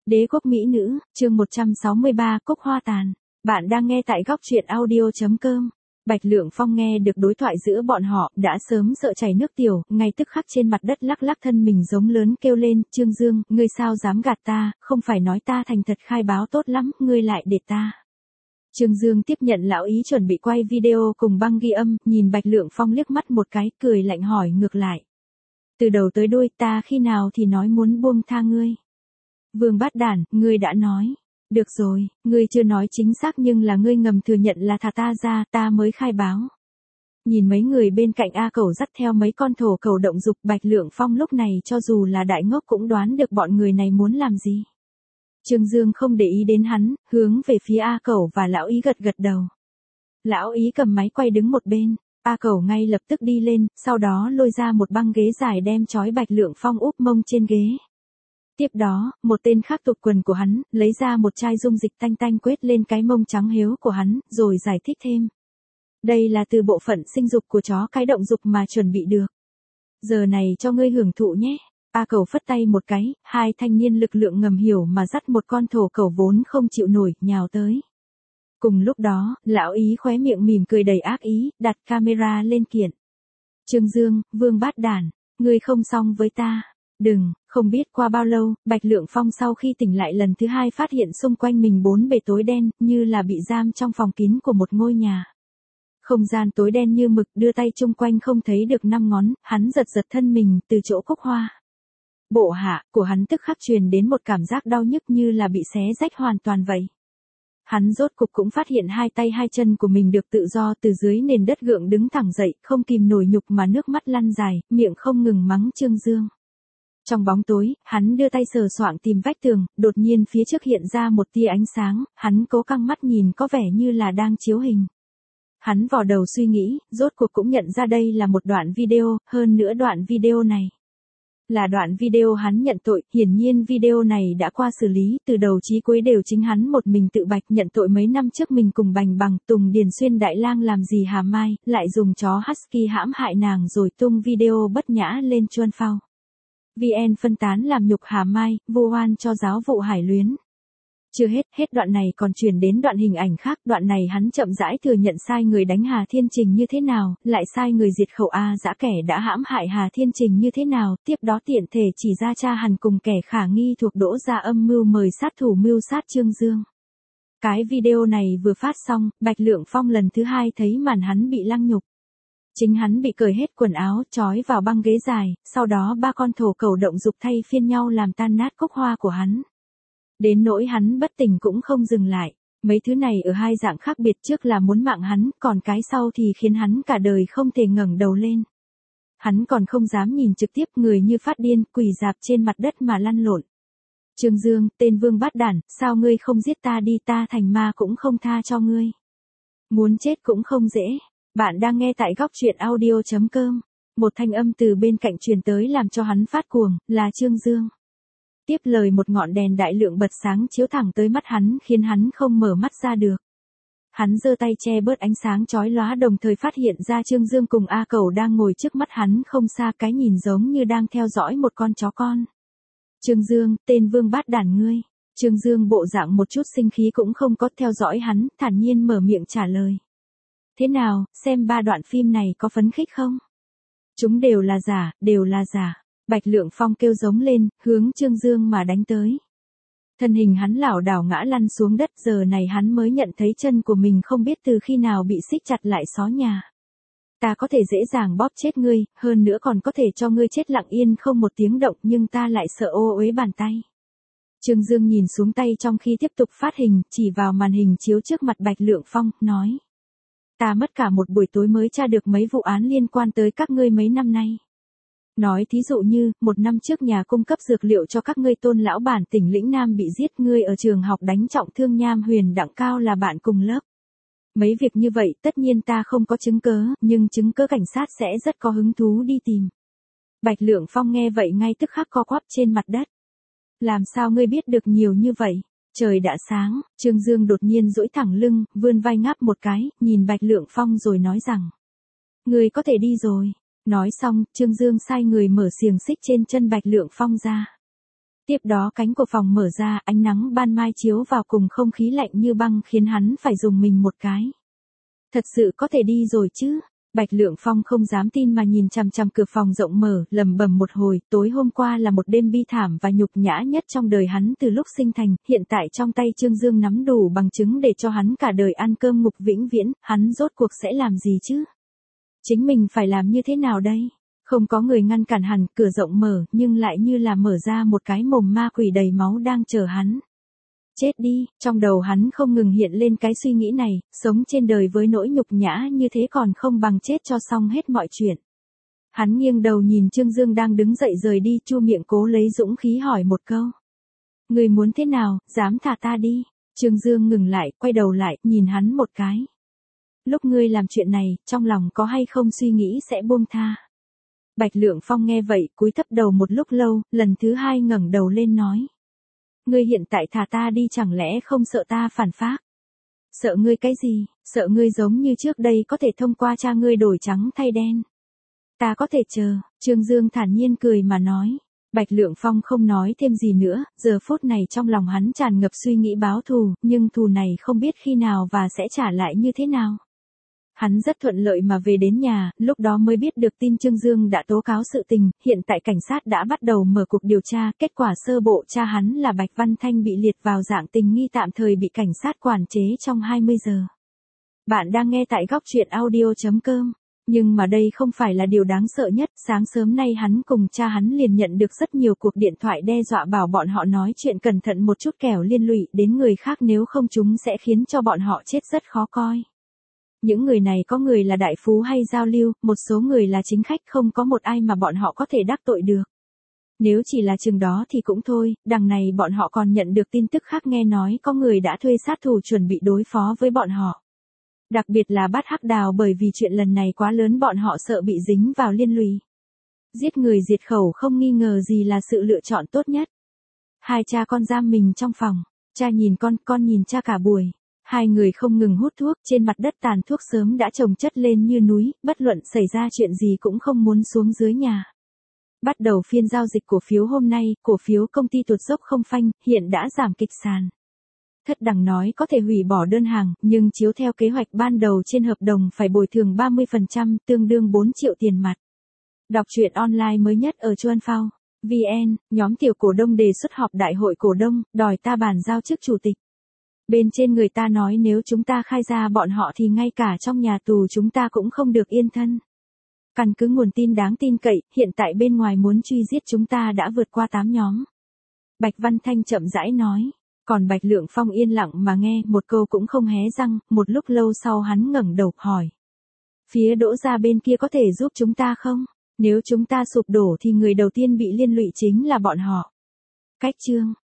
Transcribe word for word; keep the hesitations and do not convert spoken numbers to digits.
Đế quốc mỹ nữ, chương một trăm sáu mươi ba, cúc hoa tàn. Bạn đang nghe tại góc truyện audio chấm com. Bạch Lượng Phong nghe được đối thoại giữa bọn họ, đã sớm sợ chảy nước tiểu, ngay tức khắc trên mặt đất lắc lắc thân mình giống lớn kêu lên, Trương Dương, ngươi sao dám gạt ta, không phải nói ta thành thật khai báo tốt lắm, ngươi lại để ta. Trương Dương tiếp nhận lão ý chuẩn bị quay video cùng băng ghi âm, nhìn Bạch Lượng Phong liếc mắt một cái, cười lạnh hỏi ngược lại. Từ đầu tới đuôi ta khi nào thì nói muốn buông tha ngươi. Vương Bát Đản, ngươi đã nói. Được rồi, ngươi chưa nói chính xác nhưng là ngươi ngầm thừa nhận là thả ta ra, ta mới khai báo. Nhìn mấy người bên cạnh A Cẩu dắt theo mấy con thổ cẩu động dục, Bạch Lượng Phong lúc này cho dù là đại ngốc cũng đoán được bọn người này muốn làm gì. Trương Dương không để ý đến hắn, hướng về phía A Cẩu và lão ý gật gật đầu. Lão ý cầm máy quay đứng một bên, A Cẩu ngay lập tức đi lên, sau đó lôi ra một băng ghế dài đem trói Bạch Lượng Phong úp mông trên ghế. Tiếp đó, một tên khác tụt quần của hắn, lấy ra một chai dung dịch tanh tanh quết lên cái mông trắng héo của hắn, rồi giải thích thêm. Đây là từ bộ phận sinh dục của chó cái động dục mà chuẩn bị được. Giờ này cho ngươi hưởng thụ nhé. A Cẩu phất tay một cái, hai thanh niên lực lượng ngầm hiểu mà dắt một con thổ cẩu vốn không chịu nổi, nhào tới. Cùng lúc đó, lão ý khóe miệng mỉm cười đầy ác ý, đặt camera lên kiện. Trương Dương, Vương Bát Đản, ngươi không xong với ta. Đừng, không biết qua bao lâu, Bạch Lượng Phong sau khi tỉnh lại lần thứ hai phát hiện xung quanh mình bốn bề tối đen, như là bị giam trong phòng kín của một ngôi nhà. Không gian tối đen như mực, đưa tay chung quanh không thấy được năm ngón, hắn giật giật thân mình từ chỗ cúc hoa. Bộ hạ của hắn tức khắc truyền đến một cảm giác đau nhức như là bị xé rách hoàn toàn vậy. Hắn rốt cục cũng phát hiện hai tay hai chân của mình được tự do từ dưới nền đất gượng đứng thẳng dậy, không kìm nổi nhục mà nước mắt lăn dài, miệng không ngừng mắng Trương Dương. Trong bóng tối, hắn đưa tay sờ soạng tìm vách tường, đột nhiên phía trước hiện ra một tia ánh sáng, hắn cố căng mắt nhìn có vẻ như là đang chiếu hình. Hắn vò đầu suy nghĩ, rốt cuộc cũng nhận ra đây là một đoạn video, hơn nữa đoạn video này là đoạn video hắn nhận tội, hiển nhiên video này đã qua xử lý, từ đầu chí cuối đều chính hắn một mình tự bạch nhận tội mấy năm trước mình cùng Bành Bằng, Tùng Điền Xuyên Đại Lang làm gì Hà Mai, lại dùng chó Husky hãm hại nàng rồi tung video bất nhã lên Chuan Phao. vê en phân tán làm nhục Hà Mai, vu oan cho giáo vụ Hải Luyến. Chưa hết, hết đoạn này còn truyền đến đoạn hình ảnh khác, đoạn này hắn chậm rãi thừa nhận sai người đánh Hà Thiên Trình như thế nào, lại sai người diệt khẩu A Dã kẻ đã hãm hại Hà Thiên Trình như thế nào, tiếp đó tiện thể chỉ ra cha Hàn cùng kẻ khả nghi thuộc Đỗ gia âm mưu mời sát thủ mưu sát Trương Dương. Cái video này vừa phát xong, Bạch Lượng Phong lần thứ hai thấy màn hắn bị lăng nhục. Chính hắn bị cởi hết quần áo, trói vào băng ghế dài, sau đó ba con thổ cẩu động dục thay phiên nhau làm tan nát cúc hoa của hắn. Đến nỗi hắn bất tỉnh cũng không dừng lại, mấy thứ này ở hai dạng khác biệt, trước là muốn mạng hắn, còn cái sau thì khiến hắn cả đời không thể ngẩng đầu lên. Hắn còn không dám nhìn trực tiếp, người như phát điên, quỳ rạp trên mặt đất mà lăn lộn. Trương Dương, tên Vương Bát Đản, sao ngươi không giết ta đi, ta thành ma cũng không tha cho ngươi. Muốn chết cũng không dễ. Bạn đang nghe tại góc truyện audio chấm com. Một thanh âm từ bên cạnh truyền tới làm cho hắn phát cuồng, là Trương Dương. Tiếp lời một ngọn đèn đại lượng bật sáng chiếu thẳng tới mắt hắn khiến hắn không mở mắt ra được. Hắn giơ tay che bớt ánh sáng chói lóa đồng thời phát hiện ra Trương Dương cùng A Cẩu đang ngồi trước mắt hắn không xa, cái nhìn giống như đang theo dõi một con chó con. Trương Dương, tên Vương Bát Đản ngươi. Trương Dương bộ dạng một chút sinh khí cũng không có, theo dõi hắn, thản nhiên mở miệng trả lời. Thế nào, xem ba đoạn phim này có phấn khích không? Chúng đều là giả, đều là giả. Bạch Lượng Phong kêu giống lên, hướng Trương Dương mà đánh tới. Thân hình hắn lảo đảo ngã lăn xuống đất, giờ này hắn mới nhận thấy chân của mình không biết từ khi nào bị xích chặt lại xó nhà. Ta có thể dễ dàng bóp chết ngươi, hơn nữa còn có thể cho ngươi chết lặng yên không một tiếng động, nhưng ta lại sợ ô uế bàn tay. Trương Dương nhìn xuống tay trong khi tiếp tục phát hình, chỉ vào màn hình chiếu trước mặt Bạch Lượng Phong, nói. Ta mất cả một buổi tối mới tra được mấy vụ án liên quan tới các ngươi mấy năm nay. Nói thí dụ như, một năm trước nhà cung cấp dược liệu cho các ngươi Tôn lão bản tỉnh Lĩnh Nam bị giết, ngươi ở trường học đánh trọng thương Nham Huyền Đặng Cao là bạn cùng lớp. Mấy việc như vậy tất nhiên ta không có chứng cớ, nhưng chứng cớ cảnh sát sẽ rất có hứng thú đi tìm. Bạch Lượng Phong nghe vậy ngay tức khắc co quắp trên mặt đất. Làm sao ngươi biết được nhiều như vậy? Trời đã sáng, Trương Dương đột nhiên duỗi thẳng lưng, vươn vai ngáp một cái, nhìn Bạch Lượng Phong rồi nói rằng. Ngươi có thể đi rồi. Nói xong, Trương Dương sai người mở xiềng xích trên chân Bạch Lượng Phong ra. Tiếp đó cánh của phòng mở ra, ánh nắng ban mai chiếu vào cùng không khí lạnh như băng khiến hắn phải dùng mình một cái. Thật sự có thể đi rồi chứ? Bạch Lượng Phong không dám tin mà nhìn chằm chằm cửa phòng rộng mở, lẩm bẩm một hồi, tối hôm qua là một đêm bi thảm và nhục nhã nhất trong đời hắn từ lúc sinh thành, hiện tại trong tay Trương Dương nắm đủ bằng chứng để cho hắn cả đời ăn cơm ngục vĩnh viễn, hắn rốt cuộc sẽ làm gì chứ? Chính mình phải làm như thế nào đây? Không có người ngăn cản hẳn, cửa rộng mở, nhưng lại như là mở ra một cái mồm ma quỷ đầy máu đang chờ hắn. Chết đi, trong đầu hắn không ngừng hiện lên cái suy nghĩ này, sống trên đời với nỗi nhục nhã như thế còn không bằng chết cho xong hết mọi chuyện. Hắn nghiêng đầu nhìn Trương Dương đang đứng dậy rời đi, chu miệng cố lấy dũng khí hỏi một câu. Người muốn thế nào, dám thả ta đi? Trương Dương ngừng lại, quay đầu lại, nhìn hắn một cái. Lúc ngươi làm chuyện này, trong lòng có hay không suy nghĩ sẽ buông tha? Bạch Lượng Phong nghe vậy, cúi thấp đầu một lúc lâu, lần thứ hai ngẩng đầu lên nói. Ngươi hiện tại thả ta đi chẳng lẽ không sợ ta phản phác? Sợ ngươi cái gì? Sợ ngươi giống như trước đây có thể thông qua cha ngươi đổi trắng thay đen. Ta có thể chờ, Trương Dương thản nhiên cười mà nói. Bạch Lượng Phong không nói thêm gì nữa, giờ phút này trong lòng hắn tràn ngập suy nghĩ báo thù, nhưng thù này không biết khi nào và sẽ trả lại như thế nào. Hắn rất thuận lợi mà về đến nhà, lúc đó mới biết được tin Trương Dương đã tố cáo sự tình, hiện tại cảnh sát đã bắt đầu mở cuộc điều tra, kết quả sơ bộ cha hắn là Bạch Văn Thanh bị liệt vào dạng tình nghi tạm thời bị cảnh sát quản chế trong hai mươi giờ. Bạn đang nghe tại góc truyện audio chấm com. Nhưng mà đây không phải là điều đáng sợ nhất, sáng sớm nay hắn cùng cha hắn liền nhận được rất nhiều cuộc điện thoại đe dọa bảo bọn họ nói chuyện cẩn thận một chút kẻo liên lụy đến người khác nếu không chúng sẽ khiến cho bọn họ chết rất khó coi. Những người này có người là đại phú hay giao lưu, một số người là chính khách, không có một ai mà bọn họ có thể đắc tội được. Nếu chỉ là chừng đó thì cũng thôi, đằng này bọn họ còn nhận được tin tức khác nghe nói có người đã thuê sát thủ chuẩn bị đối phó với bọn họ. Đặc biệt là bắt Hắc Đào bởi vì chuyện lần này quá lớn bọn họ sợ bị dính vào liên lụy. Giết người diệt khẩu không nghi ngờ gì là sự lựa chọn tốt nhất. Hai cha con giam mình trong phòng, cha nhìn con, con nhìn cha cả buổi. Hai người không ngừng hút thuốc, trên mặt đất tàn thuốc sớm đã chồng chất lên như núi, bất luận xảy ra chuyện gì cũng không muốn xuống dưới nhà. Bắt đầu phiên giao dịch cổ phiếu hôm nay, cổ phiếu công ty tuột dốc không phanh, hiện đã giảm kịch sàn. Thất đẳng nói có thể hủy bỏ đơn hàng, nhưng chiếu theo kế hoạch ban đầu trên hợp đồng phải bồi thường ba mươi phần trăm, tương đương bốn triệu tiền mặt. Đọc truyện online mới nhất ở Chuan Phao. vê en, nhóm tiểu cổ đông đề xuất họp đại hội cổ đông, đòi ta bàn giao chức chủ tịch. Bên trên người ta nói nếu chúng ta khai ra bọn họ thì ngay cả trong nhà tù chúng ta cũng không được yên thân. Căn cứ nguồn tin đáng tin cậy, hiện tại bên ngoài muốn truy giết chúng ta đã vượt qua tám nhóm. Bạch Văn Thanh chậm rãi nói, còn Bạch Lượng Phong yên lặng mà nghe, một câu cũng không hé răng, một lúc lâu sau hắn ngẩng đầu hỏi. Phía Đỗ gia bên kia có thể giúp chúng ta không? Nếu chúng ta sụp đổ thì người đầu tiên bị liên lụy chính là bọn họ. Cách chương